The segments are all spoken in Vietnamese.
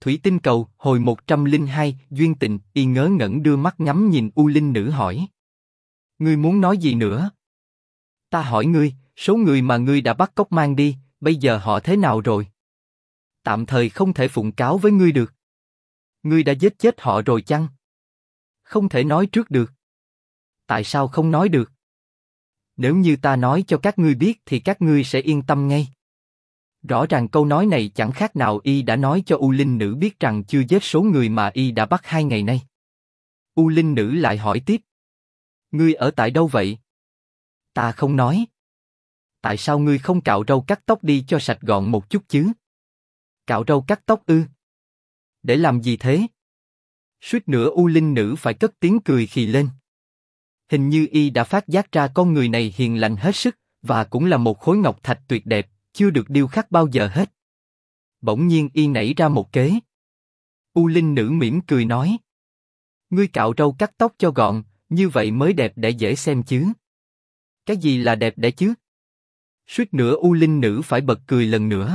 Thủy tinh cầu, hồi 102, Duyên Tịnh, y ngớ ngẩn đưa mắt ngắm nhìn U Linh Nữ hỏi. Ngươi muốn nói gì nữa? Ta hỏi ngươi, số người mà ngươi đã bắt cóc mang đi, bây giờ họ thế nào rồi? Tạm thời không thể phụng cáo với ngươi được. Ngươi đã giết chết họ rồi chăng? Không thể nói trước được. Tại sao không nói được? Nếu như ta nói cho các ngươi biết thì các ngươi sẽ yên tâm ngay. Rõ ràng câu nói này chẳng khác nào y đã nói cho U Linh Nữ biết rằng chưa giết số người mà y đã bắt 2 ngày nay. U Linh Nữ lại hỏi tiếp. Ngươi ở tại đâu vậy? Ta không nói. Tại sao ngươi không cạo râu cắt tóc đi cho sạch gọn một chút chứ? Cạo râu cắt tóc ư? Để làm gì thế? Suýt nữa U Linh Nữ phải cất tiếng cười khì lên. Hình như y đã phát giác ra con người này hiền lành hết sức, và cũng là một khối ngọc thạch tuyệt đẹp, chưa được điêu khắc bao giờ hết. Bỗng nhiên y nảy ra một kế. U Linh Nữ mỉm cười nói. Ngươi cạo râu cắt tóc cho gọn, như vậy mới đẹp để dễ xem chứ. Cái gì là đẹp để chứ? Suýt nữa U Linh Nữ phải bật cười lần nữa.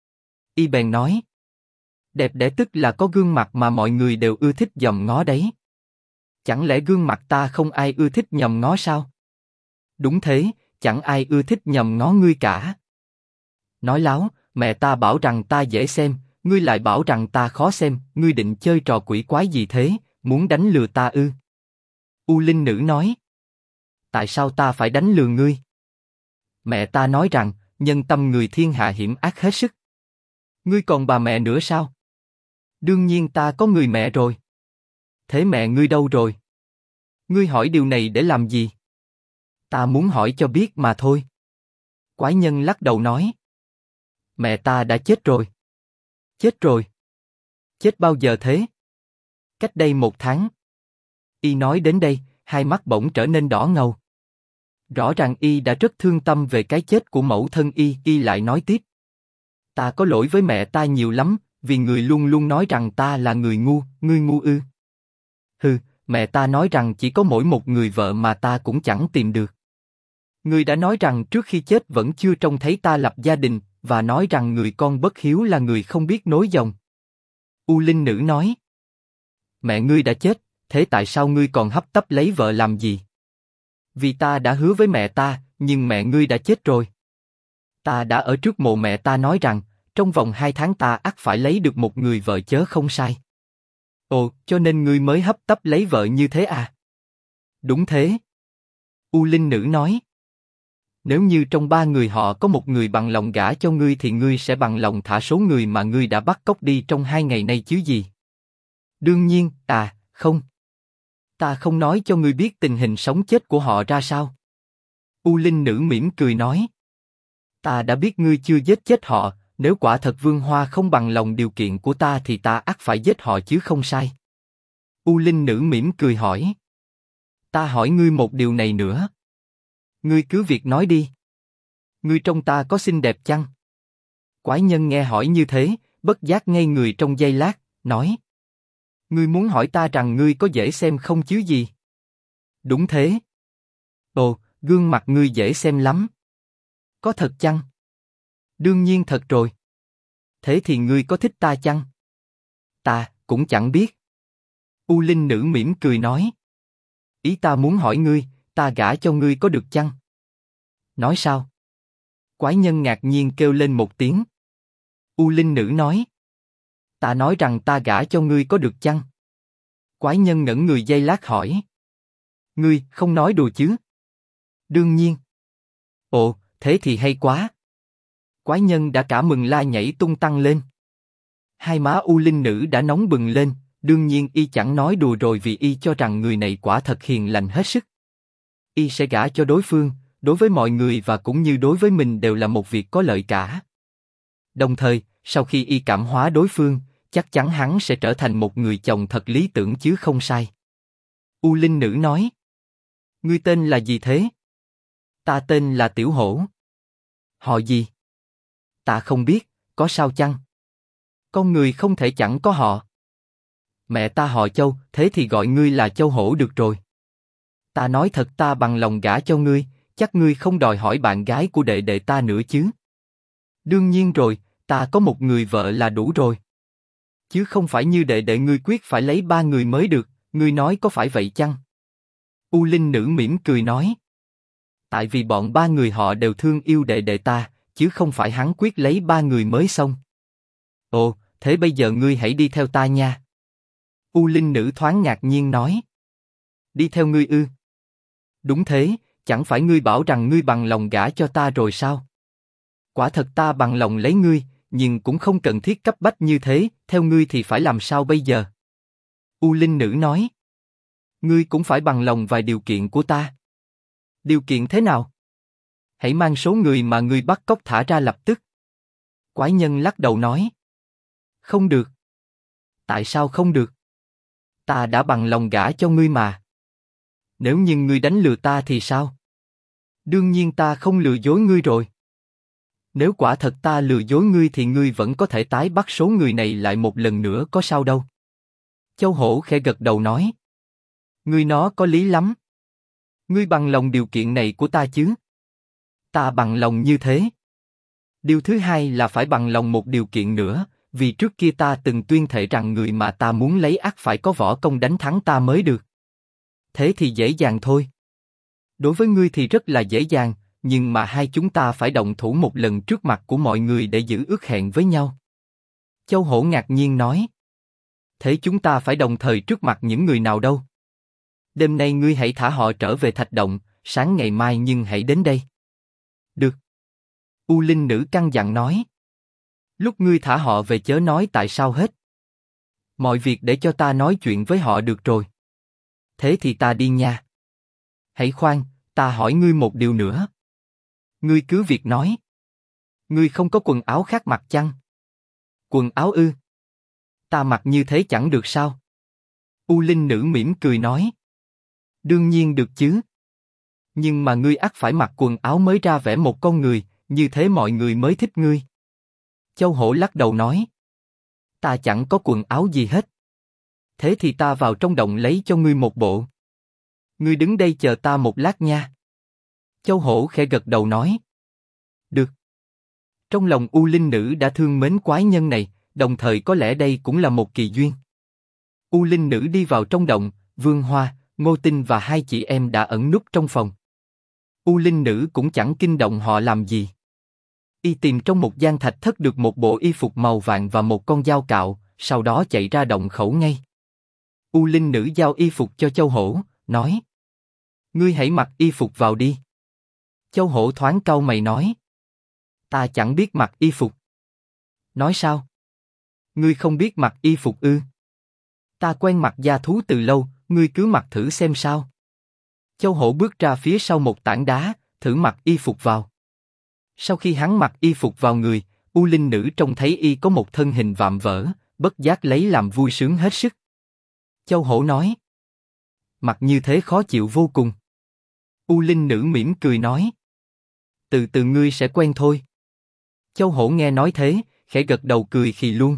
Y bèn nói. Đẹp để tức là có gương mặt mà mọi người đều ưa thích dòm ngó đấy. Chẳng lẽ gương mặt ta không ai ưa thích nhòm ngó sao? Đúng thế, chẳng ai ưa thích nhòm ngó ngươi cả. Nói láo, mẹ ta bảo rằng ta dễ xem, ngươi lại bảo rằng ta khó xem, ngươi định chơi trò quỷ quái gì thế, muốn đánh lừa ta ư? U Linh Nữ nói. Tại sao ta phải đánh lừa ngươi? Mẹ ta nói rằng, nhân tâm người thiên hạ hiểm ác hết sức. Ngươi còn bà mẹ nữa sao? Đương nhiên ta có người mẹ rồi. Thế mẹ ngươi đâu rồi? Ngươi hỏi điều này để làm gì? Ta muốn hỏi cho biết mà thôi. Quái nhân lắc đầu nói. Mẹ ta đã chết rồi. Chết rồi? Chết bao giờ thế? Cách đây 1 tháng. Y nói đến đây, hai mắt bỗng trở nên đỏ ngầu. Rõ ràng y đã rất thương tâm về cái chết của mẫu thân y lại nói tiếp. Ta có lỗi với mẹ ta nhiều lắm, vì người luôn luôn nói rằng ta là người ngu, ngươi ngu ư? Hừ, mẹ ta nói rằng chỉ có mỗi một người vợ mà ta cũng chẳng tìm được. Ngươi đã nói rằng trước khi chết vẫn chưa trông thấy ta lập gia đình, và nói rằng người con bất hiếu là người không biết nối dòng. U Linh Nữ nói. Mẹ ngươi đã chết, thế tại sao ngươi còn hấp tấp lấy vợ làm gì? Vì ta đã hứa với mẹ ta, nhưng mẹ ngươi đã chết rồi. Ta đã ở trước mộ mẹ ta nói rằng, trong vòng 2 tháng ta ắt phải lấy được một người vợ chớ không sai. Ồ, cho nên ngươi mới hấp tấp lấy vợ như thế à? Đúng thế. U Linh Nữ nói. Nếu như trong 3 người họ có một người bằng lòng gả cho ngươi thì ngươi sẽ bằng lòng thả số người mà ngươi đã bắt cóc đi trong 2 ngày nay chứ gì? Đương nhiên, không. Ta không nói cho ngươi biết tình hình sống chết của họ ra sao. U Linh Nữ mỉm cười nói. Ta đã biết ngươi chưa giết chết họ, nếu quả thật Vương Hoa không bằng lòng điều kiện của ta thì ta ắt phải giết họ chứ không sai. U Linh Nữ mỉm cười hỏi. Ta hỏi ngươi một điều này nữa. Ngươi cứ việc nói đi. Ngươi trông ta có xinh đẹp chăng? Quái nhân nghe hỏi như thế, bất giác ngây người trong giây lát, nói. Ngươi muốn hỏi ta rằng ngươi có dễ xem không chứ gì? Đúng thế. Ồ, gương mặt ngươi dễ xem lắm. Có thật chăng? Đương nhiên thật rồi. Thế thì ngươi có thích ta chăng? Ta cũng chẳng biết. U Linh Nữ mỉm cười nói. Ý ta muốn hỏi ngươi, ta gả cho ngươi có được chăng? Nói sao? Quái nhân ngạc nhiên kêu lên một tiếng. U Linh Nữ nói. Ta nói rằng ta gả cho ngươi có được chăng? Quái nhân ngẩn người giây lát hỏi. Ngươi không nói đùa chứ? Đương nhiên. Ồ, thế thì hay quá. Quái nhân đã cả mừng la nhảy tung tăng lên. Hai má U Linh Nữ đã nóng bừng lên, đương nhiên y chẳng nói đùa rồi vì y cho rằng người này quả thật hiền lành hết sức. Y sẽ gả cho đối phương, đối với mọi người và cũng như đối với mình đều là một việc có lợi cả. Đồng thời, sau khi y cảm hóa đối phương, chắc chắn hắn sẽ trở thành một người chồng thật lý tưởng chứ không sai. U Linh Nữ nói. Ngươi tên là gì thế? Ta tên là Tiểu Hổ. Họ gì? Ta không biết, có sao chăng? Con người không thể chẳng có họ. Mẹ ta họ Châu, thế thì gọi ngươi là Châu Hổ được rồi. Ta nói thật ta bằng lòng gả cho ngươi, chắc ngươi không đòi hỏi bạn gái của đệ đệ ta nữa chứ? Đương nhiên rồi, ta có một người vợ là đủ rồi. Chứ không phải như đệ đệ ngươi quyết phải lấy 3 người mới được, ngươi nói có phải vậy chăng? U Linh Nữ mỉm cười nói. Tại vì bọn 3 người họ đều thương yêu đệ đệ ta, chứ không phải hắn quyết lấy 3 người mới xong. Ồ, thế bây giờ ngươi hãy đi theo ta nha. U Linh Nữ thoáng ngạc nhiên nói. Đi theo ngươi ư? Đúng thế, chẳng phải ngươi bảo rằng ngươi bằng lòng gả cho ta rồi sao? Quả thật ta bằng lòng lấy ngươi, nhưng cũng không cần thiết cấp bách như thế, theo ngươi thì phải làm sao bây giờ? U Linh Nữ nói. Ngươi cũng phải bằng lòng vài điều kiện của ta. Điều kiện thế nào? Hãy mang số người mà ngươi bắt cóc thả ra lập tức. Quái nhân lắc đầu nói. Không được. Tại sao không được? Ta đã bằng lòng gả cho ngươi mà. Nếu như ngươi đánh lừa ta thì sao? Đương nhiên ta không lừa dối ngươi rồi. Nếu quả thật ta lừa dối ngươi thì ngươi vẫn có thể tái bắt số người này lại một lần nữa có sao đâu. Châu Hổ khẽ gật đầu nói. Ngươi nói có lý lắm. Ngươi bằng lòng điều kiện này của ta chứ? Ta bằng lòng như thế. Điều thứ hai là phải bằng lòng một điều kiện nữa, vì trước kia ta từng tuyên thệ rằng người mà ta muốn lấy ắt phải có võ công đánh thắng ta mới được. Thế thì dễ dàng thôi. Đối với ngươi thì rất là dễ dàng, nhưng mà hai chúng ta phải động thủ một lần trước mặt của mọi người để giữ ước hẹn với nhau. Châu Hổ ngạc nhiên nói. Thế chúng ta phải đồng thời trước mặt những người nào đâu? Đêm nay ngươi hãy thả họ trở về thạch động, sáng ngày mai nhưng hãy đến đây. Được. U Linh Nữ căn dặn nói. Lúc ngươi thả họ về chớ nói tại sao hết. Mọi việc để cho ta nói chuyện với họ được rồi. Thế thì ta đi nha. Hãy khoan, ta hỏi ngươi một điều nữa. Ngươi cứ việc nói. Ngươi không có quần áo khác mặc chăng? Quần áo ư? Ta mặc như thế chẳng được sao? U Linh Nữ mỉm cười nói. Đương nhiên được chứ. Nhưng mà ngươi ắt phải mặc quần áo mới ra vẻ một con người, như thế mọi người mới thích ngươi. Châu Hổ lắc đầu nói. Ta chẳng có quần áo gì hết. Thế thì ta vào trong động lấy cho ngươi một bộ. Ngươi đứng đây chờ ta một lát nha. Châu Hổ khẽ gật đầu nói. Được. Trong lòng U Linh Nữ đã thương mến quái nhân này, đồng thời có lẽ đây cũng là một kỳ duyên. U Linh Nữ đi vào trong động, Vương Hoa, Ngô Tinh và hai chị em đã ẩn núp trong phòng. U Linh Nữ cũng chẳng kinh động họ làm gì. Y tìm trong một gian thạch thất được một bộ y phục màu vàng và một con dao cạo, sau đó chạy ra động khẩu ngay. U Linh Nữ giao y phục cho Châu Hổ, nói. Ngươi hãy mặc y phục vào đi. Châu Hổ thoáng cau mày nói. Ta chẳng biết mặc y phục. Nói sao? Ngươi không biết mặc y phục ư? Ta quen mặc da thú từ lâu, ngươi cứ mặc thử xem sao. Châu Hổ bước ra phía sau một tảng đá, thử mặc y phục vào. Sau khi hắn mặc y phục vào người, U Linh Nữ trông thấy y có một thân hình vạm vỡ, bất giác lấy làm vui sướng hết sức. Châu Hổ nói. Mặc như thế khó chịu vô cùng. U Linh Nữ mỉm cười nói. Từ từ ngươi sẽ quen thôi. Châu Hổ nghe nói thế, khẽ gật đầu cười khì luôn.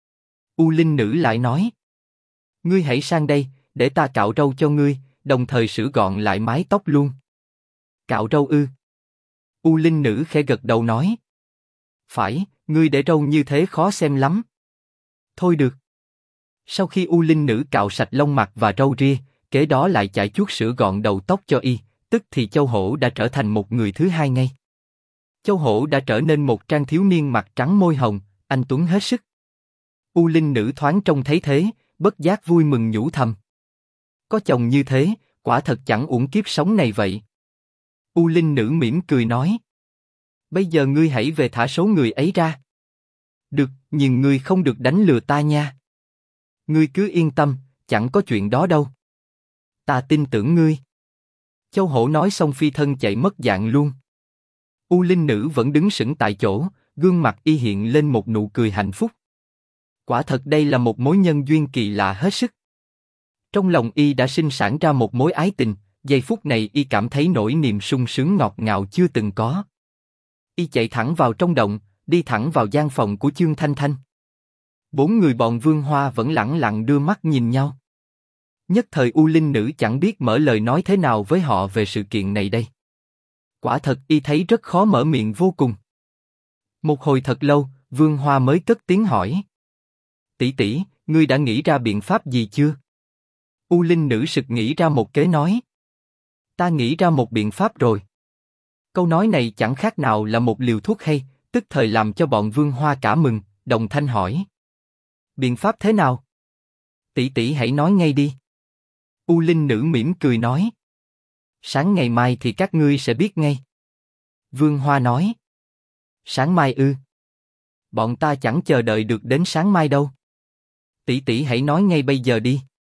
U Linh Nữ lại nói. Ngươi hãy sang đây, để ta cạo râu cho ngươi, đồng thời sửa gọn lại mái tóc luôn. Cạo râu ư? U Linh Nữ khẽ gật đầu nói. Phải, ngươi để râu như thế khó xem lắm. Thôi được. Sau khi U Linh Nữ cạo sạch lông mặt và râu ria, kế đó lại chải chuốt sửa gọn đầu tóc cho y, tức thì Châu Hổ đã trở thành một người thứ hai ngay. Châu Hổ đã trở nên một trang thiếu niên mặt trắng môi hồng, anh tuấn hết sức. U Linh Nữ thoáng trông thấy thế, bất giác vui mừng nhủ thầm. Có chồng như thế, quả thật chẳng uổng kiếp sống này vậy. U Linh Nữ mỉm cười nói. Bây giờ ngươi hãy về thả số người ấy ra. Được, nhưng ngươi không được đánh lừa ta nha. Ngươi cứ yên tâm, chẳng có chuyện đó đâu. Ta tin tưởng ngươi. Châu Hổ nói xong phi thân chạy mất dạng luôn. U Linh Nữ vẫn đứng sững tại chỗ, gương mặt y hiện lên một nụ cười hạnh phúc. Quả thật đây là một mối nhân duyên kỳ lạ hết sức. Trong lòng y đã sinh sản ra một mối ái tình, giây phút này y cảm thấy nỗi niềm sung sướng ngọt ngào chưa từng có. Y chạy thẳng vào trong động, đi thẳng vào gian phòng của Chương Thanh Thanh. 4 người bọn Vương Hoa vẫn lẳng lặng đưa mắt nhìn nhau. Nhất thời U Linh Nữ chẳng biết mở lời nói thế nào với họ về sự kiện này đây. Quả thật y thấy rất khó mở miệng vô cùng. Một hồi thật lâu, Vương Hoa mới cất tiếng hỏi. Tỷ tỷ, ngươi đã nghĩ ra biện pháp gì chưa? U Linh nữ sực nghĩ ra một kế nói. Ta nghĩ ra một biện pháp rồi. Câu nói này chẳng khác nào là một liều thuốc hay, tức thời làm cho bọn Vương Hoa cả mừng, đồng thanh hỏi. Biện pháp thế nào? Tỷ tỷ hãy nói ngay đi. U Linh nữ mỉm cười nói. Sáng ngày mai thì các ngươi sẽ biết ngay. Vương Hoa nói. Sáng mai ư? Bọn ta chẳng chờ đợi được đến sáng mai đâu. Tỷ tỷ hãy nói ngay bây giờ đi.